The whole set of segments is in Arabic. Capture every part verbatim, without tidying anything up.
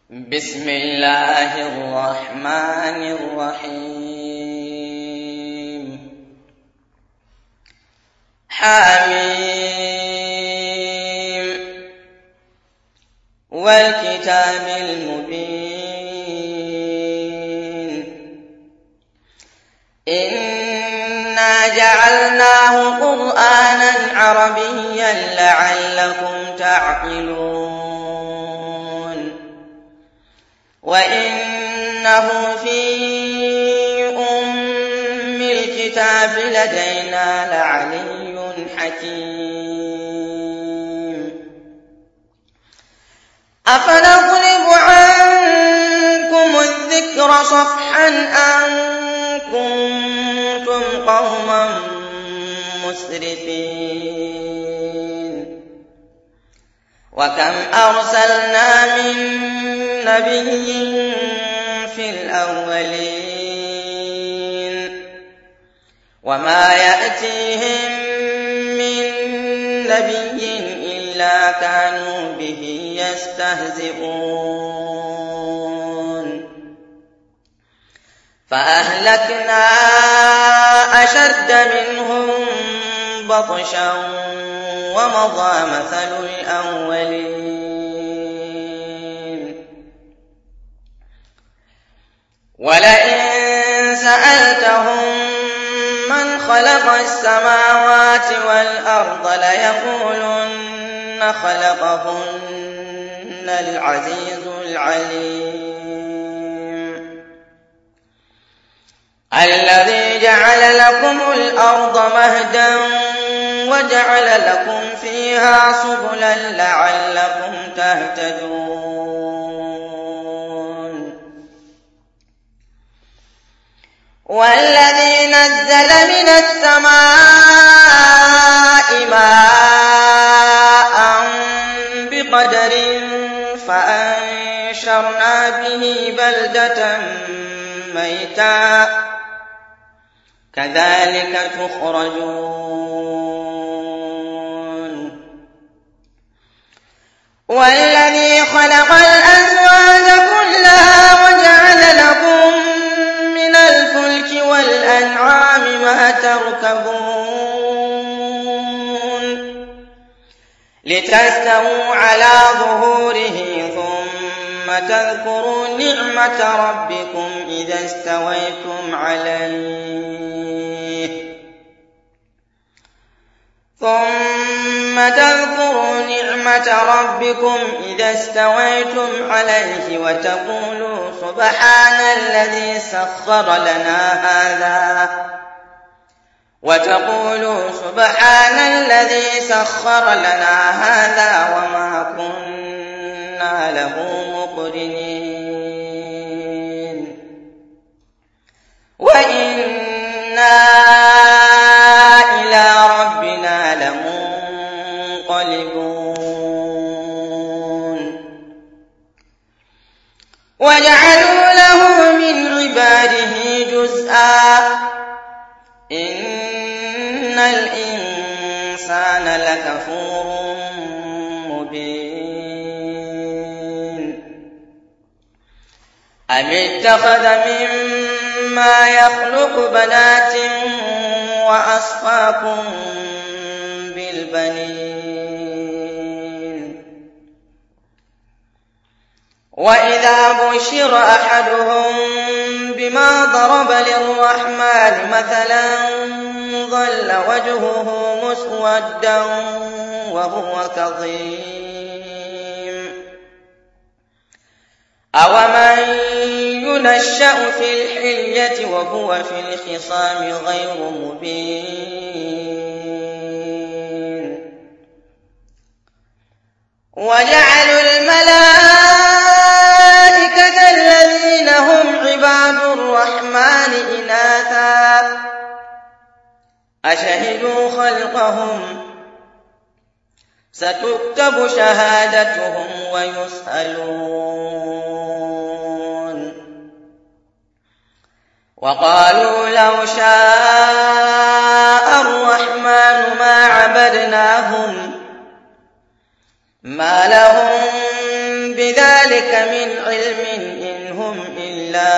بسم الله الرحمن الرحيم. حميم والكتاب المبين إنا جعلناه قرآنا عربيا لعلكم تعقلون وإنه في أم الكتاب لدينا لعلي حكيم. أفنضرب عنكم الذكر صفحا أن كنتم قوما مسرفين وكم أرسلنا من نبي في الأولين وما يأتيهم من نبي إلا كانوا به يستهزئون فأهلكنا أشد منهم بطشا ومضى مثل الأولين. ولئن سألتهم من خلق السماوات والأرض ليقولن خلقهن العزيز العليم الذي جعل لكم الأرض مهدا وجعل لكم فيها سبلا لعلكم تهتدون والذي نزل من السماء ماء بقدر فأنشرنا به بلدة ميتا كذلك تخرجون والذي خلق الأزواج كلها وجعل لكم من الفلك والأنعام ما تركبون لتستووا على ظهوره ثم تذكروا نعمة ربكم إذا استويتم عليه ثم تذكروا نعمة ربكم إذا استويتم عليه وتقولوا سبحان الذي سخر لنا هذا وتقولوا سبحان الذي سخر لنا هذا وما كنا له مقرنين وإنا إلى ربنا لمنقلبون وجعلوا له من عباده جزءا إن الإنسان لكفور مبين أم اتخذ مما يخلق بنات وأصفاكم بالبنين وإذا بشر أحدهم بما ضرب للرحمن مثلا ظل وجهه مسودا وهو كظيم أومن ينشأ في الحلية وهو في الخصام غير مبين وجعلوا الملائكة الذين هم عباد الرحمن إناثا أشهدوا خلقهم ستكتب شهادتهم ويسألون وقالوا لو شاء الرحمن ما عبدناهم ما لهم بذلك من علم إن هم إلا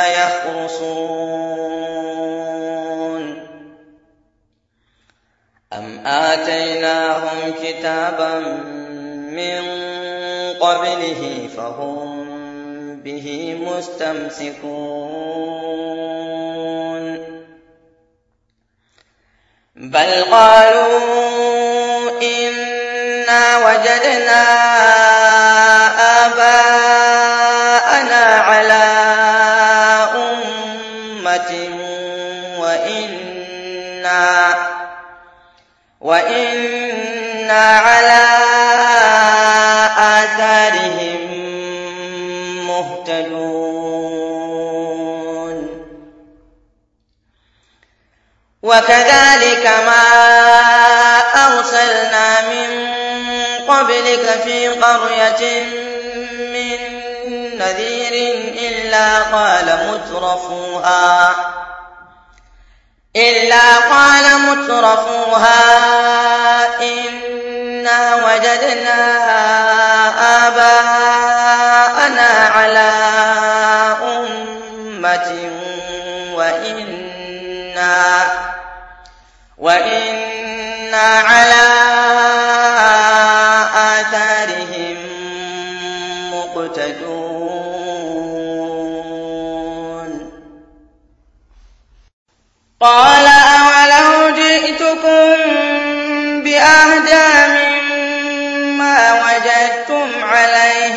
يخرصون أم آتيناهم كتابا من قبله فهم به مستمسكون بل قالوا إنا وجدنا آباءنا على أمة وإنا, وإنا على آثارهم مهتدون وكذلك ما أرسلنا من قبلك في قرية من نذير إلا قال مترفوها إلا قال مترفوها إنا وجدنا آباءنا على أمة وإنا, وإنا على آثارهم مقتدون قال أولو جئتكم بأهدى مما وجدتم عليه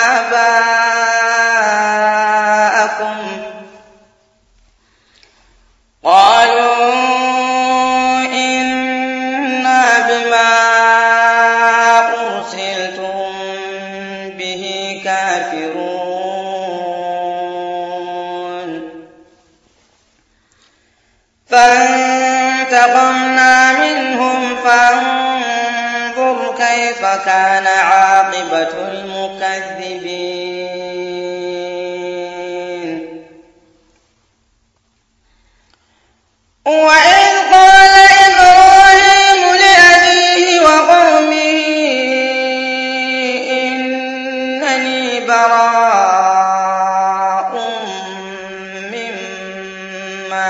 آباءكم قالوا إنا بما أرسلتم به كافرون فانتقمنا منهم فانظر كيف كان عاقبة المكذبين وإذ قال إبراهيم لأبيه وقومه إنني براء مما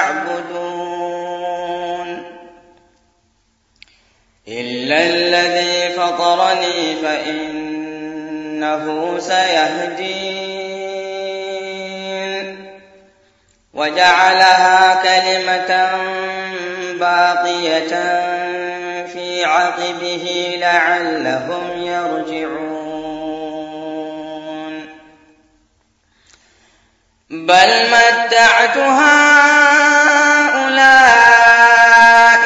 تعبدون إلا الذي فطرني فإنه سيهدين وجعلها كلمة باقية في عقبه لعلهم يرجعون بل متعت هؤلاء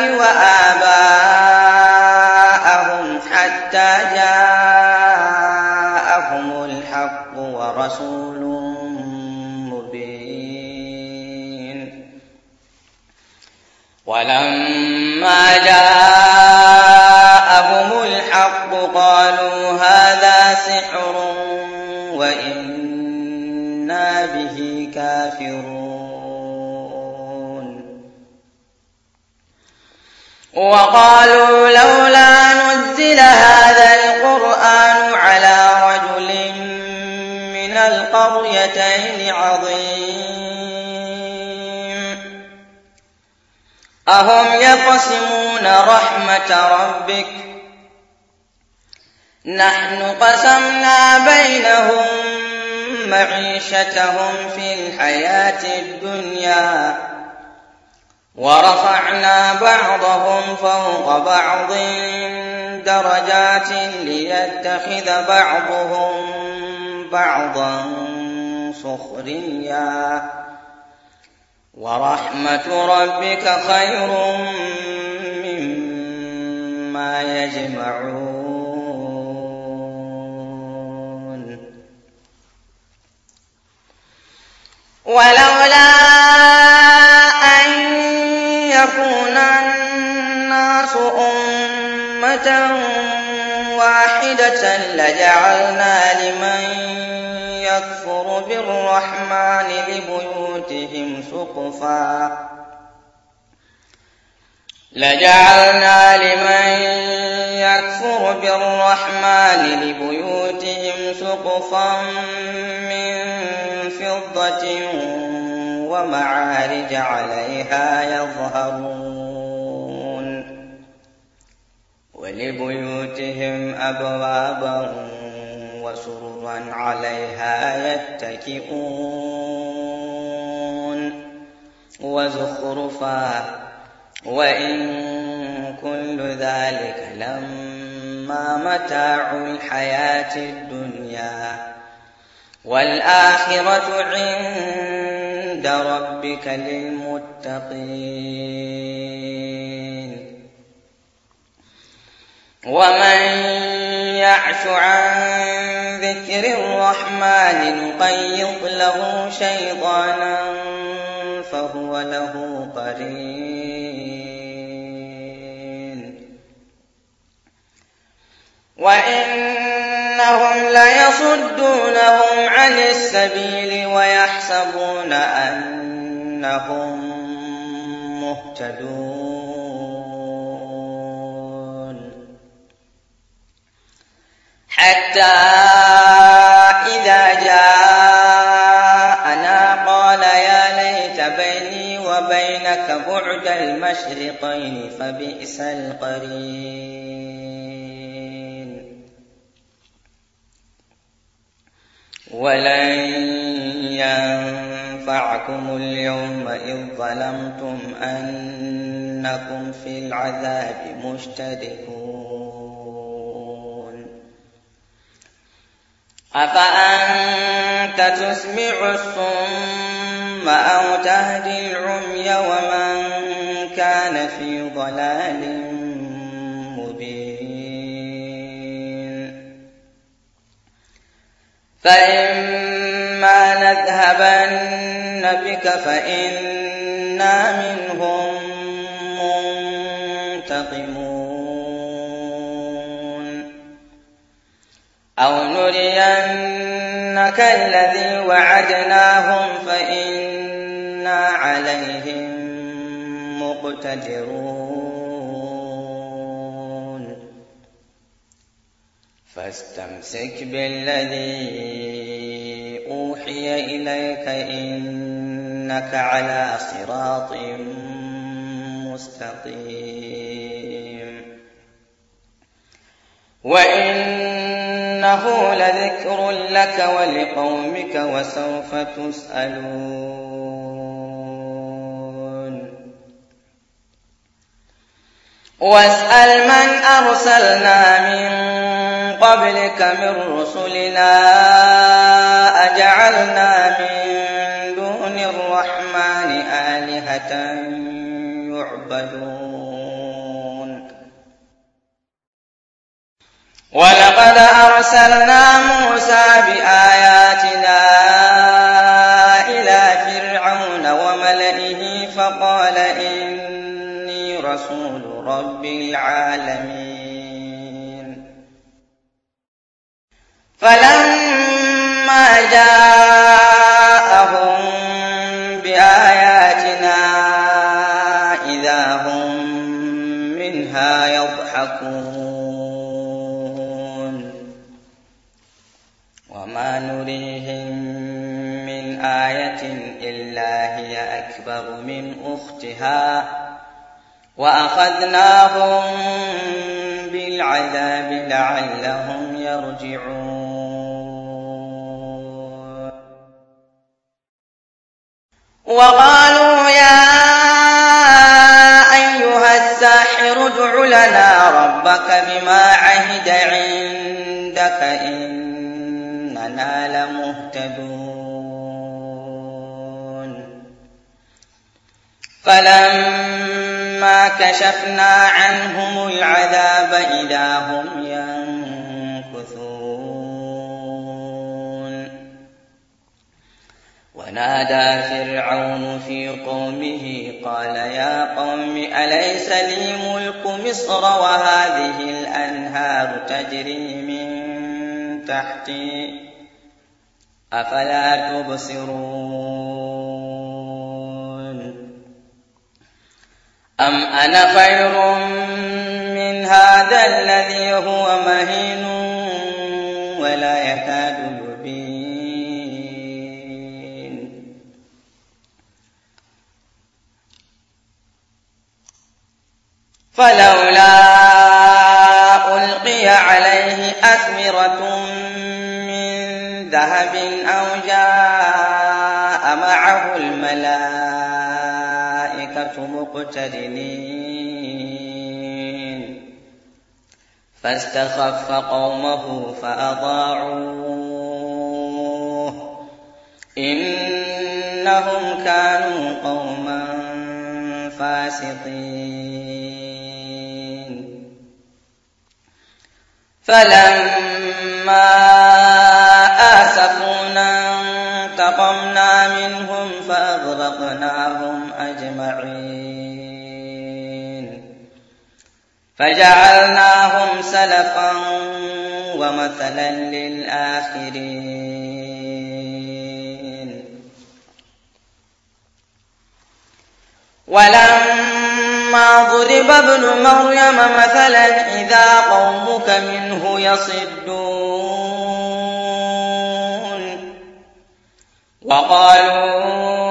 وآباءهم حتى جاءهم الحق ورسول مبين ولما جاءهم الحق قالوا هذا سحر وإنا به كافرون وقالوا لولا نزل هذا القرآن على رجل من القريتين عظيم أهم يقسمون رحمة ربك نحن قسمنا بينهم معيشتهم في الحياة الدنيا ورفعنا بعضهم فوق بعض درجات ليتخذ بعضهم بعضا سخريا ورحمة ربك خير مما يجمعون ولولا أن يكون الناس أمة واحدة لجعلنا لمن يكفر بالرحمن لبيوتهم سقفا لجعلنا لمن يكفر بالرحمن لبيوتهم سقفا من فضة ومعارج عليها يظهرون ولبيوتهم أبوابا وسررا عليها يتكئون وزخرفا وإن كل ذلك لما متاع الحياة الدنيا والآخرة عند ربك للمتقين ومن يعش عن ذكر الرحمن نقيض له شيطانا فهو له قرين وإنهم ليصدونهم عن السبيل ويحسبون أنهم مهتدون حتى إذا جاءنا قال يا ليت بيني وبينك بعد المشرقين فبئس القرين ولن ينفعكم اليوم إذ ظلمتم أنكم في العذاب مشتركون أفأنت تسمع الصم أو تهدي العمي ومن كان في ضلال مبين فإما نذهبن بك فإنا منهم منتقمون أو نرينك الذي وعدناهم فإنا عليهم مقتدرون فاستمسك بالذي أوحي إليك إنك على صراط مستقيم وإنه لذكر لك ولقومك وسوف تسألون واسأل من أرسلنا من قبلك من رسلنا أجعلنا من دون الرحمن آلهة يعبدون ولقد أرسلنا موسى بآياتنا إلى فرعون وملئه فقال إني رسول رب العالمين فلما جاءهم بآياتنا إذا هم منها يضحكون وما نريهم من آية إلا هي أكبر من أختها وأخذناهم بالعذاب لعلهم يرجعون وقالوا يا أيها الساحر ادع لنا ربك بما عهد عندك إننا لمهتدون فلما كشفنا عنهم العذاب إذا هم ينكثون ونادى فرعون في قومه قال يا قوم أليس لي ملك مصر وهذه الأنهار تجري من تحتي أفلا تبصرون أم أنا خير من هذا الذي هو مهين ولا يكاد يبين فلولا ألقي عليه أسورة من ذهب أو جاء معه الملائكة مقترنين فاستخف قومه فأطاعوه إنهم كانوا قوما فاسقين فلما آسفونا انتقمنا منهم فأغرقناهم أجمعين فجعلناهم سلفا ومثلا للآخرين ولما ضرب ابن مريم مثلا إذا قومك منه يصدون وقالوا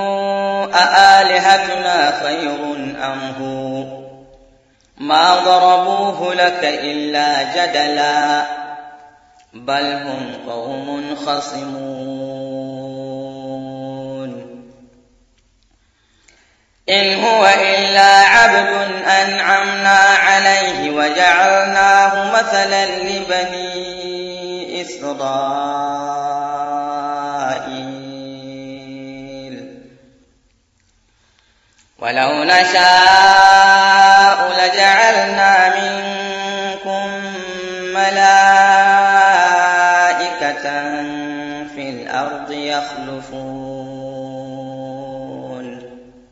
أآلهتنا خير أم هو ما ضربوه لك إلا جدلا بل هم قوم خصمون إن هو إلا عبد أنعمنا عليه وجعلناه مثلا لبني إسرائيل ولو نشاء لجعلنا منكم ملائكة في الأرض يخلفون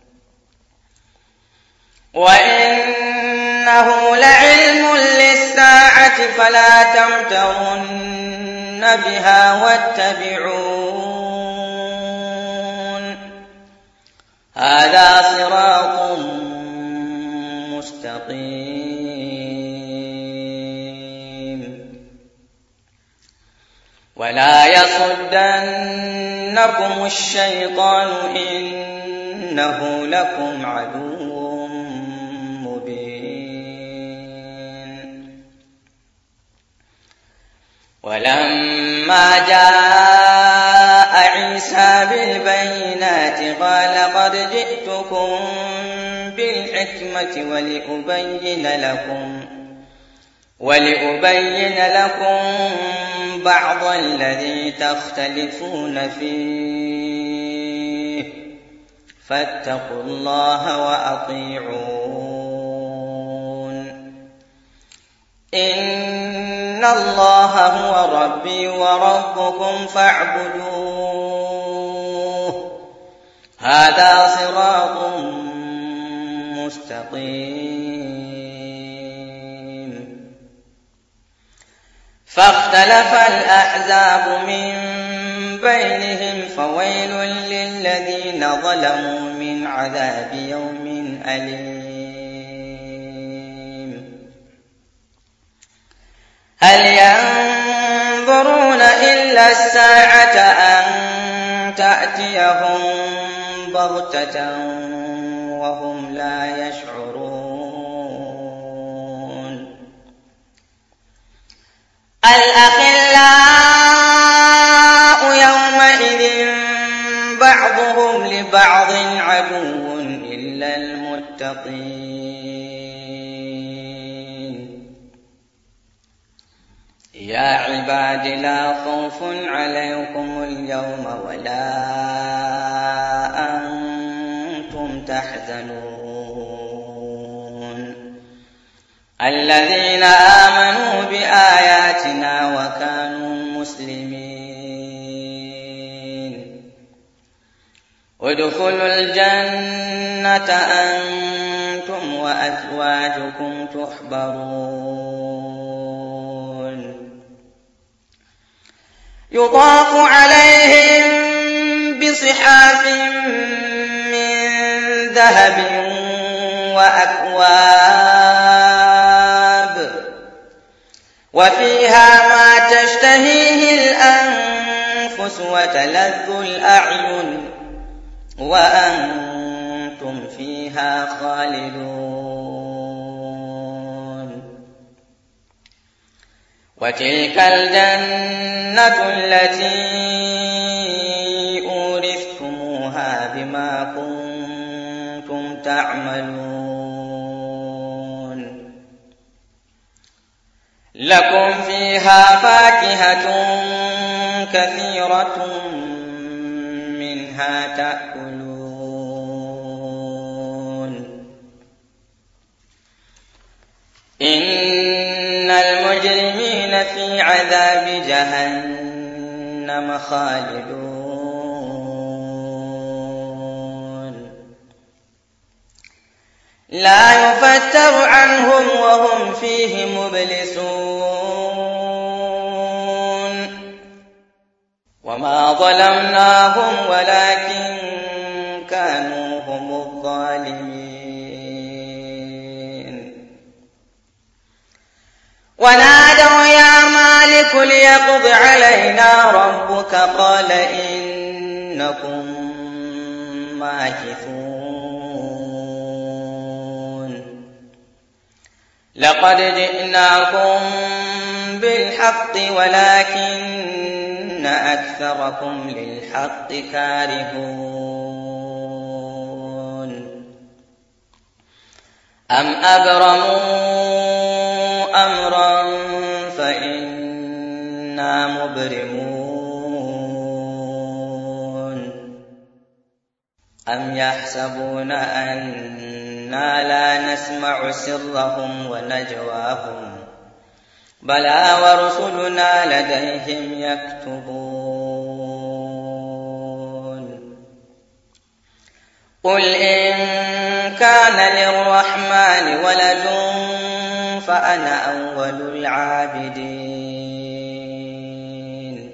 وإنه لعلم للساعة فلا تمترن بها واتبعون هذا صراط مستقيم ولا يصدنكم الشيطان إنه لكم عدو مبين ولما جاء عيسى بالبينات قال قد جئتكم بالحكمة ولأبين لكم ولأبين لكم بعض الذي تختلفون فيه فاتقوا الله وأطيعون إن الله هو ربي وربكم فاعبدوه هذا صراط مستقيم فاختلف الأحزاب من بينهم فويل للذين ظلموا من عذاب يوم أليم هل ينظرون إلا الساعة أن تأتيهم بغتة وهم لا يشعرون الأخلاء يومئذ بعضهم لبعض عدو إلا المتقين يا عباد لا خوف عليكم اليوم ولا أنتم تحزنون الذين آمنوا بآياتنا وكانوا مسلمين ادخلوا الجنة أنتم وأزواجكم تحبرون يطاف عليهم بصحاف من ذهب وأكواب وفيها ما تشتهيه الأنفس وتلذ الأعين وأنتم فيها خالدون. وتلك الجنة التي أورثتموها بما كنتم تعملون. لكم فيها فاكهة كثيرة منها تأكلون. إن المجرمين في عذاب جهنم خالدون. لا يفتر عنهم وهم فيه مبلسون. وما ظلمناهم ولكن كانوا هم الظالمين. ونادوا يا مالك ليقض علينا ربك قال إنكم ماكثون. لقد جئناكم بالحق ولكن أكثركم للحق كارهون. أم أبرموا أمرا فإنا مبرمون. أم يحسبون أنا لا نسمع سرهم ونجواهم بلى ورسلنا لديهم يكتبون. قل إن كان للرحمن ولد فأنا أول العابدين.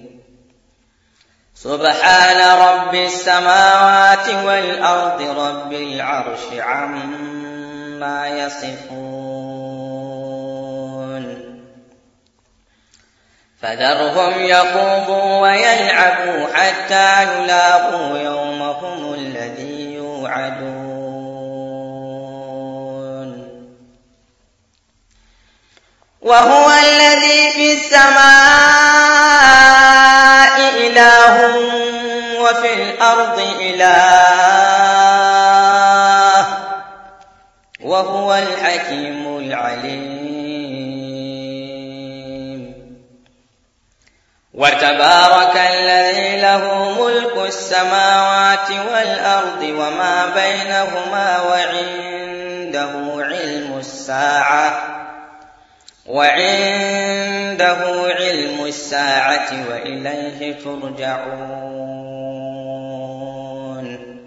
سبحان رب السماوات والأرض رب العرش عما يصفون. فذرهم يخوضوا ويلعبوا حتى يلاقوا يومهم الذي يوعدون. وهو الذي في السماء إله وفي الأرض إله وهو الحكيم العليم. وتبارك الذي له ملك السماوات والأرض وما بينهما وعنده علم الساعة وعنده علم الساعة وإليه ترجعون.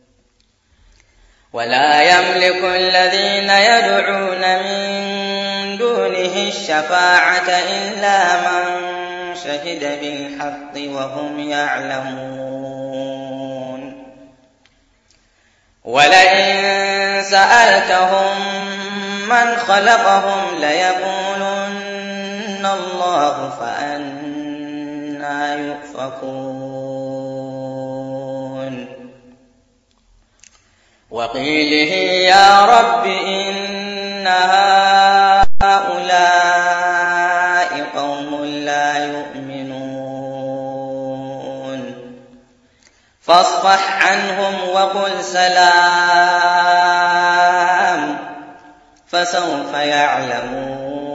ولا يملك الذين يدعون من دونه الشفاعة إلا من شهد بالحق وهم يعلمون. ولئن سألتهم من خلقهم ليقولن الله فأنى يؤفكون. وقيله يا رب إن هؤلاء قوم لا يؤمنون فاصفح عنهم وقل سلام فسوف يعلمون.